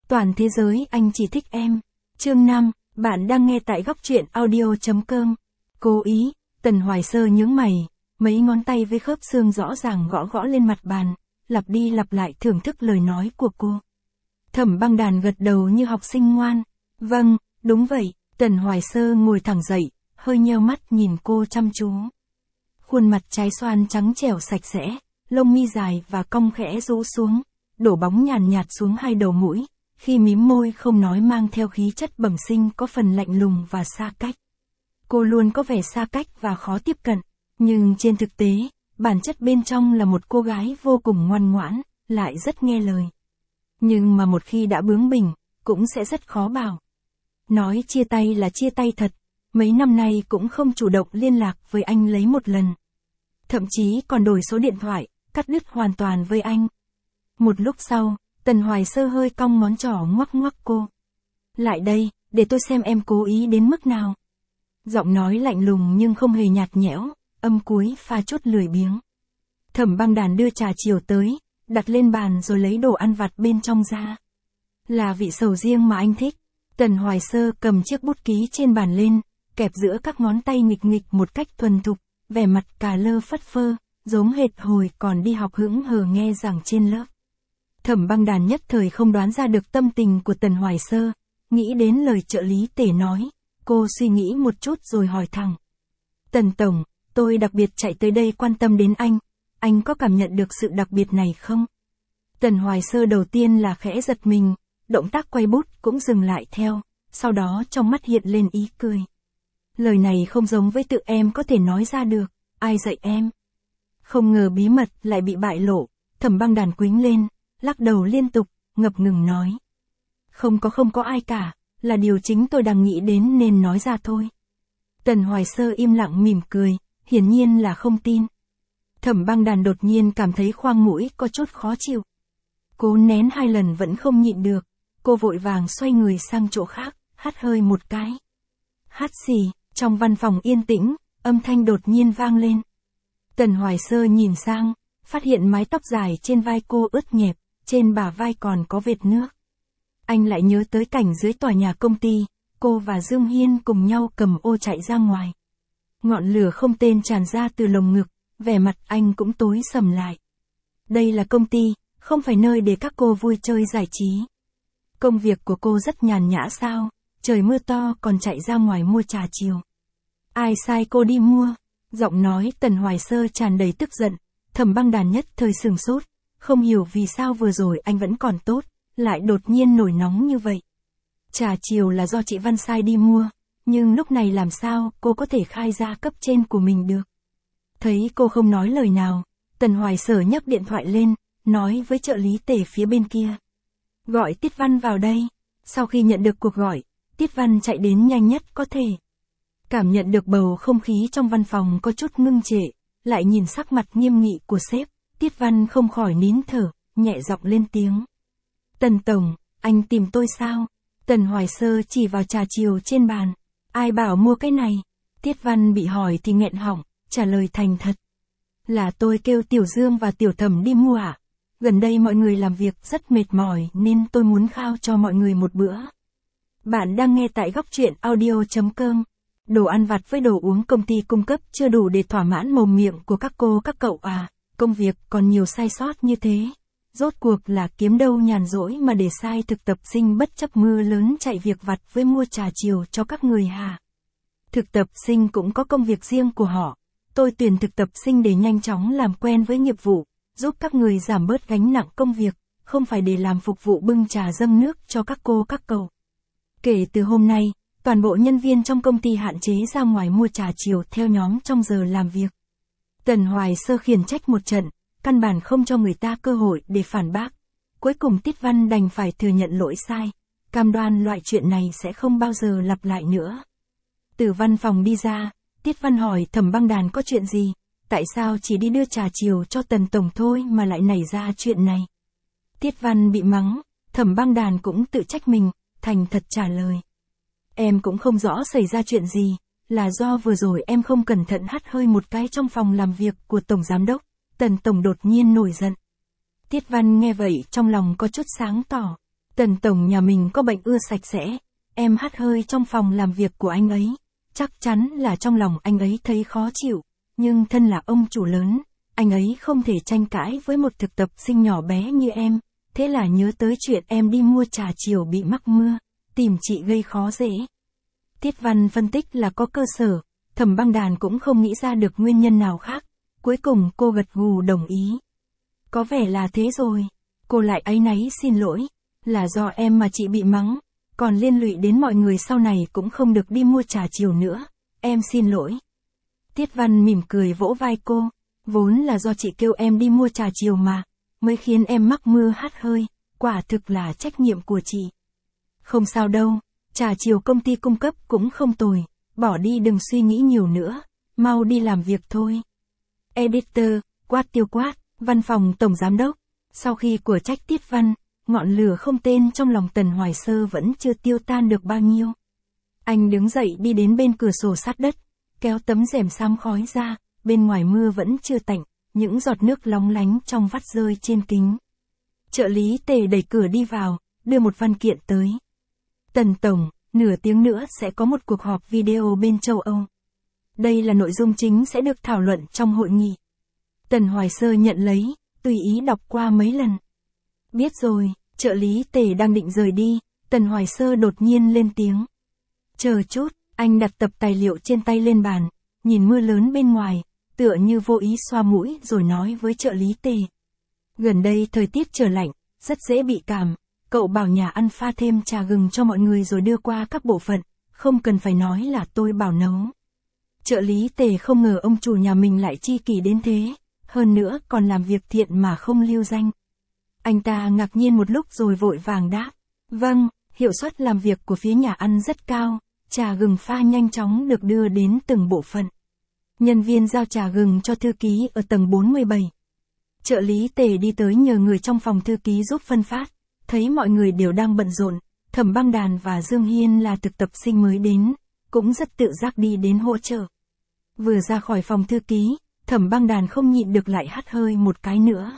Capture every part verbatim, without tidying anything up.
Toàn thế giới anh chỉ thích em. Chương năm, bạn đang nghe tại góc truyện audio.com. Cố ý, Tần Hoài Sơ nhướng mày, mấy ngón tay với khớp xương rõ ràng gõ gõ lên mặt bàn, lặp đi lặp lại thưởng thức lời nói của cô. Thẩm Băng Đàn gật đầu như học sinh ngoan. Vâng, đúng vậy. Tần Hoài Sơ ngồi thẳng dậy, hơi nheo mắt nhìn cô chăm chú. Khuôn mặt trái xoan trắng trẻo sạch sẽ, lông mi dài và cong khẽ rũ xuống, đổ bóng nhàn nhạt xuống hai đầu mũi, khi mím môi không nói mang theo khí chất bẩm sinh có phần lạnh lùng và xa cách. Cô luôn có vẻ xa cách và khó tiếp cận, nhưng trên thực tế, bản chất bên trong là một cô gái vô cùng ngoan ngoãn, lại rất nghe lời. Nhưng mà một khi đã bướng bỉnh, cũng sẽ rất khó bảo. Nói chia tay là chia tay thật, mấy năm nay cũng không chủ động liên lạc với anh lấy một lần. Thậm chí còn đổi số điện thoại, cắt đứt hoàn toàn với anh. Một lúc sau, Tần Hoài Sơ hơi cong ngón trỏ ngoắc ngoắc cô. Lại đây, để tôi xem em cố ý đến mức nào. Giọng nói lạnh lùng nhưng không hề nhạt nhẽo, âm cuối pha chút lười biếng. Thẩm Băng Đàn đưa trà chiều tới, đặt lên bàn rồi lấy đồ ăn vặt bên trong ra. Là vị sầu riêng mà anh thích. Tần Hoài Sơ cầm chiếc bút ký trên bàn lên, kẹp giữa các ngón tay nghịch nghịch một cách thuần thục, vẻ mặt cà lơ phất phơ, giống hệt hồi còn đi học hững hờ nghe giảng trên lớp. Thẩm Băng Đàn nhất thời không đoán ra được tâm tình của Tần Hoài Sơ, nghĩ đến lời trợ lý Tể nói, cô suy nghĩ một chút rồi hỏi thẳng. Tần Tổng, tôi đặc biệt chạy tới đây quan tâm đến anh, anh có cảm nhận được sự đặc biệt này không? Tần Hoài Sơ đầu tiên là khẽ giật mình, động tác quay bút cũng dừng lại theo, sau đó trong mắt hiện lên ý cười. Lời này không giống với tự em có thể nói ra được, ai dạy em? Không ngờ bí mật lại bị bại lộ, Thẩm Băng Đàn quĩnh lên, lắc đầu liên tục, ngập ngừng nói. Không có không có ai cả, là điều chính tôi đang nghĩ đến nên nói ra thôi. Tần Hoài Sơ im lặng mỉm cười, hiển nhiên là không tin. Thẩm Băng Đàn đột nhiên cảm thấy khoang mũi có chút khó chịu. Cố nén hai lần vẫn không nhịn được, cô vội vàng xoay người sang chỗ khác, hắt hơi một cái. Hắt xì, trong văn phòng yên tĩnh, âm thanh đột nhiên vang lên. Tần Hoài Sơ nhìn sang, phát hiện mái tóc dài trên vai cô ướt nhẹp, trên bả vai còn có vệt nước. Anh lại nhớ tới cảnh dưới tòa nhà công ty, cô và Dương Hiên cùng nhau cầm ô chạy ra ngoài. Ngọn lửa không tên tràn ra từ lồng ngực, vẻ mặt anh cũng tối sầm lại. Đây là công ty, không phải nơi để các cô vui chơi giải trí. Công việc của cô rất nhàn nhã sao, trời mưa to còn chạy ra ngoài mua trà chiều. Ai sai cô đi mua? Giọng nói Tần Hoài Sơ tràn đầy tức giận, Thẩm Băng Đàn nhất thời sừng sốt, không hiểu vì sao vừa rồi anh vẫn còn tốt, lại đột nhiên nổi nóng như vậy. Trà chiều là do chị Văn sai đi mua, nhưng lúc này làm sao cô có thể khai ra cấp trên của mình được. Thấy cô không nói lời nào, Tần Hoài Sơ nhấc điện thoại lên, nói với trợ lý Tể phía bên kia. Gọi Tiết Văn vào đây. Sau khi nhận được cuộc gọi, Tiết Văn chạy đến nhanh nhất có thể. Cảm nhận được bầu không khí trong văn phòng có chút ngưng trệ, lại nhìn sắc mặt nghiêm nghị của sếp, Tiết Văn không khỏi nín thở, nhẹ giọng lên tiếng. Tần Tổng, anh tìm tôi sao? Tần Hoài Sơ chỉ vào trà chiều trên bàn. Ai bảo mua cái này? Tiết Văn bị hỏi thì nghẹn họng, trả lời thành thật. Là tôi kêu Tiểu Dương và Tiểu Thẩm đi mua ạ. Gần đây mọi người làm việc rất mệt mỏi nên tôi muốn khao cho mọi người một bữa. Bạn đang nghe tại góc truyện audio.com. Đồ ăn vặt với đồ uống công ty cung cấp chưa đủ để thỏa mãn mồm miệng của các cô các cậu à, công việc còn nhiều sai sót như thế. Rốt cuộc là kiếm đâu nhàn rỗi mà để sai thực tập sinh bất chấp mưa lớn chạy việc vặt với mua trà chiều cho các người hả? Thực tập sinh cũng có công việc riêng của họ. Tôi tuyển thực tập sinh để nhanh chóng làm quen với nghiệp vụ, giúp các người giảm bớt gánh nặng công việc, không phải để làm phục vụ bưng trà dâng nước cho các cô các cậu. Kể từ hôm nay, toàn bộ nhân viên trong công ty hạn chế ra ngoài mua trà chiều theo nhóm trong giờ làm việc. Tần Hoài Sơ khiển trách một trận, căn bản không cho người ta cơ hội để phản bác. Cuối cùng Tiết Văn đành phải thừa nhận lỗi sai, cam đoan loại chuyện này sẽ không bao giờ lặp lại nữa. Từ văn phòng đi ra, Tiết Văn hỏi Thẩm Băng Đàn có chuyện gì, tại sao chỉ đi đưa trà chiều cho Tần Tổng thôi mà lại nảy ra chuyện này. Tiết Văn bị mắng, Thẩm Băng Đàn cũng tự trách mình, thành thật trả lời. Em cũng không rõ xảy ra chuyện gì, là do vừa rồi em không cẩn thận hắt hơi một cái trong phòng làm việc của Tổng Giám Đốc, Tần Tổng đột nhiên nổi giận. Tiết Văn nghe vậy trong lòng có chút sáng tỏ. Tần tổng nhà mình có bệnh ưa sạch sẽ, em hắt hơi trong phòng làm việc của anh ấy. Chắc chắn là trong lòng anh ấy thấy khó chịu, nhưng thân là ông chủ lớn, anh ấy không thể tranh cãi với một thực tập sinh nhỏ bé như em, thế là nhớ tới chuyện em đi mua trà chiều bị mắc mưa, tìm chị gây khó dễ. Tiết Văn phân tích là có cơ sở, Thẩm Băng Đàn cũng không nghĩ ra được nguyên nhân nào khác, cuối cùng cô gật gù đồng ý. Có vẻ là thế rồi, cô lại áy náy xin lỗi, là do em mà chị bị mắng, còn liên lụy đến mọi người sau này cũng không được đi mua trà chiều nữa, em xin lỗi. Tiết Văn mỉm cười vỗ vai cô, vốn là do chị kêu em đi mua trà chiều mà, mới khiến em mắc mưa hắt hơi, quả thực là trách nhiệm của chị. Không sao đâu, trà chiều công ty cung cấp cũng không tồi, bỏ đi đừng suy nghĩ nhiều nữa, mau đi làm việc thôi. Editor, quát tiêu quát, văn phòng tổng giám đốc, sau khi của trách Tiết Văn, ngọn lửa không tên trong lòng Tần Hoài Sơ vẫn chưa tiêu tan được bao nhiêu. Anh đứng dậy đi đến bên cửa sổ sát đất, kéo tấm rèm xám khói ra, bên ngoài mưa vẫn chưa tạnh, những giọt nước lóng lánh trong vắt rơi trên kính. Trợ lý Tề đẩy cửa đi vào, đưa một văn kiện tới. Tần tổng, nửa tiếng nữa sẽ có một cuộc họp video bên châu Âu. Đây là nội dung chính sẽ được thảo luận trong hội nghị. Tần Hoài Sơ nhận lấy, tùy ý đọc qua mấy lần. Biết rồi, trợ lý Tề đang định rời đi, Tần Hoài Sơ đột nhiên lên tiếng. Chờ chút, anh đặt tập tài liệu trên tay lên bàn, nhìn mưa lớn bên ngoài, tựa như vô ý xoa mũi rồi nói với trợ lý Tề. Gần đây thời tiết trở lạnh, rất dễ bị cảm, cậu bảo nhà ăn pha thêm trà gừng cho mọi người rồi đưa qua các bộ phận, không cần phải nói là tôi bảo nấu. Trợ lý Tề không ngờ ông chủ nhà mình lại chi kỷ đến thế, hơn nữa còn làm việc thiện mà không lưu danh. Anh ta ngạc nhiên một lúc rồi vội vàng đáp. Vâng, hiệu suất làm việc của phía nhà ăn rất cao, trà gừng pha nhanh chóng được đưa đến từng bộ phận. Nhân viên giao trà gừng cho thư ký ở tầng bốn mươi bảy. Trợ lý Tề đi tới nhờ người trong phòng thư ký giúp phân phát, thấy mọi người đều đang bận rộn, Thẩm Băng Đàn và Dương Hiên là thực tập sinh mới đến, cũng rất tự giác đi đến hỗ trợ. Vừa ra khỏi phòng thư ký, Thẩm Băng Đàn không nhịn được lại hắt hơi một cái nữa.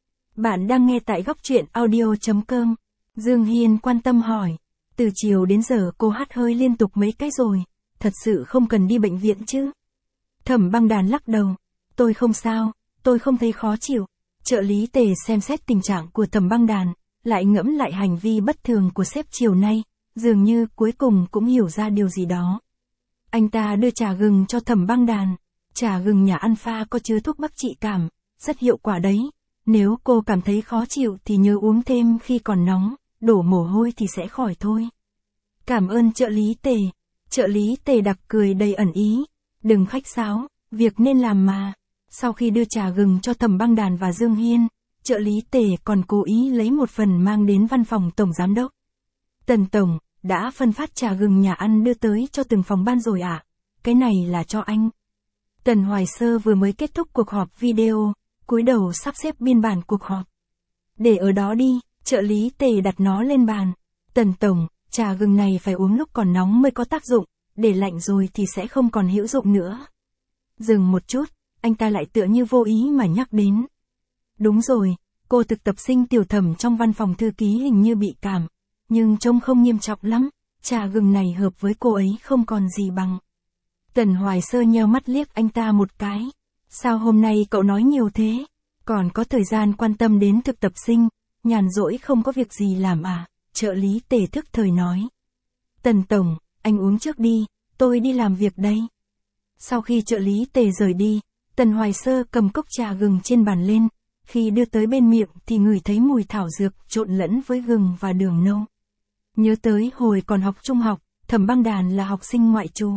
Bạn đang nghe tại góc truyện audio chấm com. Dương Hiên quan tâm hỏi. Từ chiều đến giờ cô hắt hơi liên tục mấy cái rồi, thật sự không cần đi bệnh viện chứ? Thẩm Băng Đàn lắc đầu. Tôi không sao, tôi không thấy khó chịu. Trợ lý Tề xem xét tình trạng của Thẩm Băng Đàn, lại ngẫm lại hành vi bất thường của sếp chiều nay, dường như cuối cùng cũng hiểu ra điều gì đó. Anh ta đưa trà gừng cho Thẩm Băng Đàn. Trà gừng nhà ăn pha có chứa thuốc bắc trị cảm, rất hiệu quả đấy. Nếu cô cảm thấy khó chịu thì nhớ uống thêm khi còn nóng, đổ mồ hôi thì sẽ khỏi thôi. Cảm ơn trợ lý Tề. Trợ lý Tề đặc cười đầy ẩn ý. Đừng khách sáo, việc nên làm mà. Sau khi đưa trà gừng cho Thẩm Băng Đàn và Dương Hiên, trợ lý Tề còn cố ý lấy một phần mang đến văn phòng tổng giám đốc. Tần tổng, đã phân phát trà gừng nhà ăn đưa tới cho từng phòng ban rồi ạ? À? Cái này là cho anh. Tần Hoài Sơ vừa mới kết thúc cuộc họp video, cúi đầu sắp xếp biên bản cuộc họp. Để ở đó đi, trợ lý Tề đặt nó lên bàn. Tần tổng, trà gừng này phải uống lúc còn nóng mới có tác dụng, để lạnh rồi thì sẽ không còn hữu dụng nữa. Dừng một chút, anh ta lại tựa như vô ý mà nhắc đến. Đúng rồi, cô thực tập sinh Tiểu Thẩm trong văn phòng thư ký hình như bị cảm, nhưng trông không nghiêm trọng lắm, trà gừng này hợp với cô ấy không còn gì bằng. Tần Hoài Sơ nheo mắt liếc anh ta một cái. Sao hôm nay cậu nói nhiều thế? Còn có thời gian quan tâm đến thực tập sinh, nhàn rỗi không có việc gì làm à? Trợ lý Tề thức thời nói. Tần tổng, anh uống trước đi, tôi đi làm việc đây. Sau khi trợ lý Tề rời đi, Tần Hoài Sơ cầm cốc trà gừng trên bàn lên, khi đưa tới bên miệng thì ngửi thấy mùi thảo dược trộn lẫn với gừng và đường nâu. Nhớ tới hồi còn học trung học, Thẩm Băng Đàn là học sinh ngoại trú.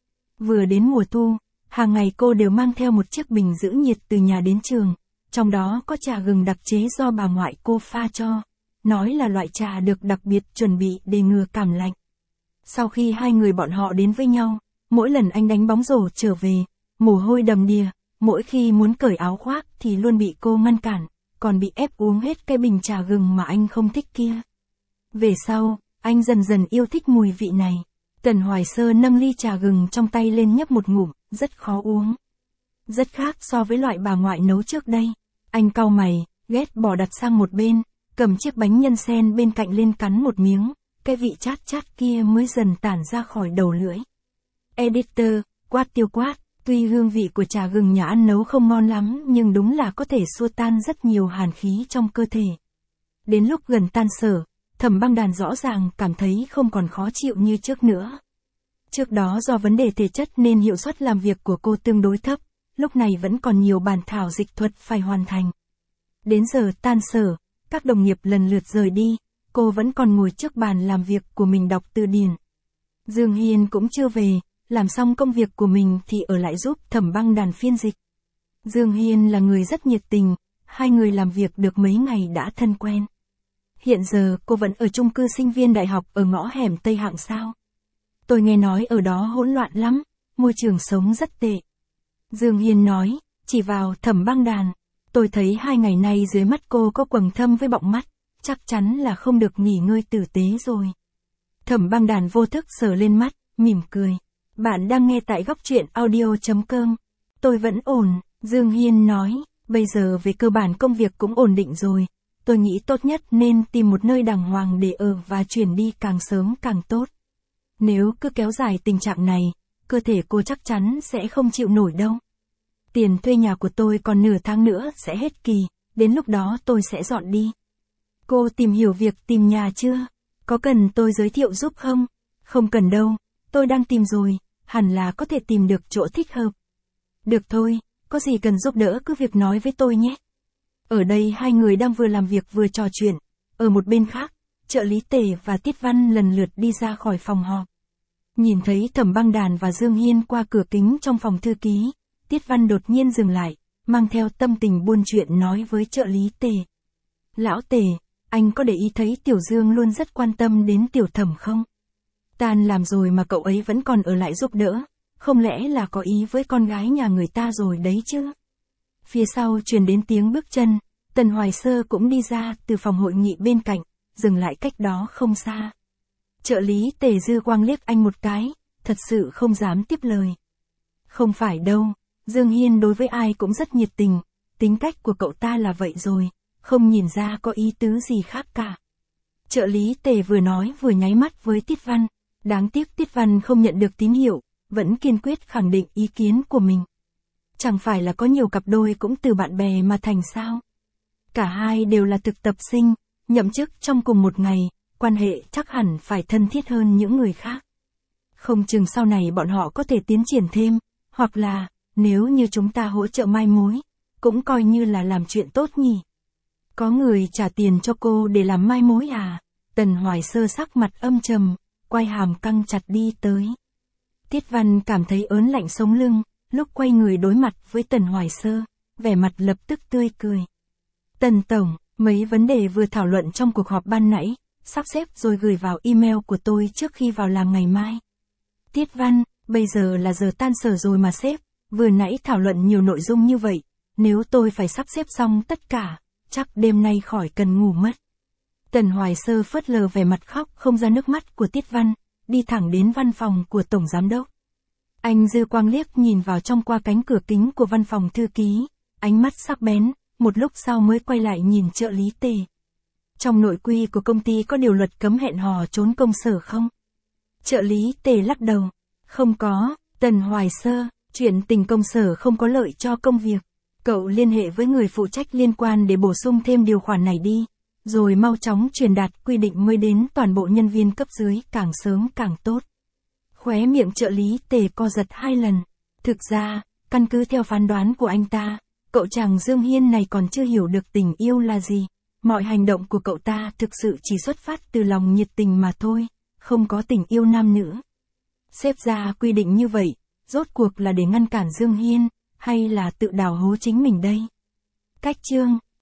Vừa đến mùa thu, hàng ngày cô đều mang theo một chiếc bình giữ nhiệt từ nhà đến trường, trong đó có trà gừng đặc chế do bà ngoại cô pha cho, nói là loại trà được đặc biệt chuẩn bị để ngừa cảm lạnh. Sau khi hai người bọn họ đến với nhau, mỗi lần anh đánh bóng rổ trở về, mồ hôi đầm đìa, mỗi khi muốn cởi áo khoác thì luôn bị cô ngăn cản, còn bị ép uống hết cái bình trà gừng mà anh không thích kia. Về sau, anh dần dần yêu thích mùi vị này. Tần Hoài Sơ nâng ly trà gừng trong tay lên nhấp một ngụm, rất khó uống. Rất khác so với loại bà ngoại nấu trước đây. Anh cau mày, ghét bỏ đặt sang một bên, cầm chiếc bánh nhân sen bên cạnh lên cắn một miếng, cái vị chát chát kia mới dần tản ra khỏi đầu lưỡi. Editor, quát tiêu quát, tuy hương vị của trà gừng nhà ăn nấu không ngon lắm nhưng đúng là có thể xua tan rất nhiều hàn khí trong cơ thể. Đến lúc gần tan sở, Thẩm Băng Đàn rõ ràng cảm thấy không còn khó chịu như trước nữa. Trước đó do vấn đề thể chất nên hiệu suất làm việc của cô tương đối thấp, lúc này vẫn còn nhiều bản thảo dịch thuật phải hoàn thành. Đến giờ tan sở, các đồng nghiệp lần lượt rời đi, cô vẫn còn ngồi trước bàn làm việc của mình đọc từ điển. Dương Hiên cũng chưa về, làm xong công việc của mình thì ở lại giúp Thẩm Băng Đàn phiên dịch. Dương Hiên là người rất nhiệt tình, hai người làm việc được mấy ngày đã thân quen. Hiện giờ cô vẫn ở chung cư sinh viên đại học ở ngõ hẻm Tây Hạng sao? Tôi nghe nói ở đó hỗn loạn lắm, môi trường sống rất tệ. Dương Hiên nói, chỉ vào Thẩm Băng Đàn. Tôi thấy hai ngày nay dưới mắt cô có quầng thâm với bọng mắt, chắc chắn là không được nghỉ ngơi tử tế rồi. Thẩm Băng Đàn vô thức sờ lên mắt, mỉm cười. Bạn đang nghe tại góc truyện audio chấm com. Tôi vẫn ổn, Dương Hiên nói, bây giờ về cơ bản công việc cũng ổn định rồi. Tôi nghĩ tốt nhất nên tìm một nơi đàng hoàng để ở và chuyển đi càng sớm càng tốt. Nếu cứ kéo dài tình trạng này, cơ thể cô chắc chắn sẽ không chịu nổi đâu. Tiền thuê nhà của tôi còn nửa tháng nữa sẽ hết kỳ, đến lúc đó tôi sẽ dọn đi. Cô tìm hiểu việc tìm nhà chưa? Có cần tôi giới thiệu giúp không? Không cần đâu, tôi đang tìm rồi, hẳn là có thể tìm được chỗ thích hợp. Được thôi, có gì cần giúp đỡ cứ việc nói với tôi nhé. Ở đây hai người đang vừa làm việc vừa trò chuyện, ở một bên khác, trợ lý Tề và Tiết Văn lần lượt đi ra khỏi phòng họp. Nhìn thấy Thẩm Băng Đàn và Dương Hiên qua cửa kính trong phòng thư ký, Tiết Văn đột nhiên dừng lại, mang theo tâm tình buôn chuyện nói với trợ lý Tề. Lão Tề, anh có để ý thấy Tiểu Dương luôn rất quan tâm đến Tiểu Thẩm không? Tan làm rồi mà cậu ấy vẫn còn ở lại giúp đỡ, không lẽ là có ý với con gái nhà người ta rồi đấy chứ? Phía sau truyền đến tiếng bước chân, Tần Hoài Sơ cũng đi ra từ phòng hội nghị bên cạnh, dừng lại cách đó không xa. Trợ lý Tề Dư Quang liếc anh một cái, thật sự không dám tiếp lời. Không phải đâu, Dương Hiên đối với ai cũng rất nhiệt tình, tính cách của cậu ta là vậy rồi, không nhìn ra có ý tứ gì khác cả. Trợ lý Tề vừa nói vừa nháy mắt với Tiết Văn, đáng tiếc Tiết Văn không nhận được tín hiệu, vẫn kiên quyết khẳng định ý kiến của mình. Chẳng phải là có nhiều cặp đôi cũng từ bạn bè mà thành sao? Cả hai đều là thực tập sinh, nhậm chức trong cùng một ngày, quan hệ chắc hẳn phải thân thiết hơn những người khác. Không chừng sau này bọn họ có thể tiến triển thêm, hoặc là, nếu như chúng ta hỗ trợ mai mối, cũng coi như là làm chuyện tốt nhỉ. Có người trả tiền cho cô để làm mai mối à? Tần Hoài Sơ sắc mặt âm trầm, quay hàm căng chặt đi tới. Tiết Văn cảm thấy ớn lạnh sống lưng, lúc quay người đối mặt với Tần Hoài Sơ, vẻ mặt lập tức tươi cười. Tần Tổng, mấy vấn đề vừa thảo luận trong cuộc họp ban nãy, sắp xếp rồi gửi vào email của tôi trước khi vào làm ngày mai. Tiết Văn, bây giờ là giờ tan sở rồi mà sếp, vừa nãy thảo luận nhiều nội dung như vậy, nếu tôi phải sắp xếp xong tất cả, chắc đêm nay khỏi cần ngủ mất. Tần Hoài Sơ phớt lờ vẻ mặt khóc không ra nước mắt của Tiết Văn, đi thẳng đến văn phòng của Tổng Giám Đốc. Anh Dư Quang liếc nhìn vào trong qua cánh cửa kính của văn phòng thư ký, ánh mắt sắc bén, một lúc sau mới quay lại nhìn trợ lý Tề. Trong nội quy của công ty có điều luật cấm hẹn hò trốn công sở không? Trợ lý Tề lắc đầu. Không có, Tần Hoài Sơ, chuyện tình công sở không có lợi cho công việc. Cậu liên hệ với người phụ trách liên quan để bổ sung thêm điều khoản này đi, rồi mau chóng truyền đạt quy định mới đến toàn bộ nhân viên cấp dưới càng sớm càng tốt. Khóe miệng trợ lý Tề co giật hai lần. Thực ra, căn cứ theo phán đoán của anh ta, cậu chàng Dương Hiên này còn chưa hiểu được tình yêu là gì. Mọi hành động của cậu ta thực sự chỉ xuất phát từ lòng nhiệt tình mà thôi, không có tình yêu nam nữ. Xếp ra quy định như vậy, rốt cuộc là để ngăn cản Dương Hiên, hay là tự đào hố chính mình đây? Cách chương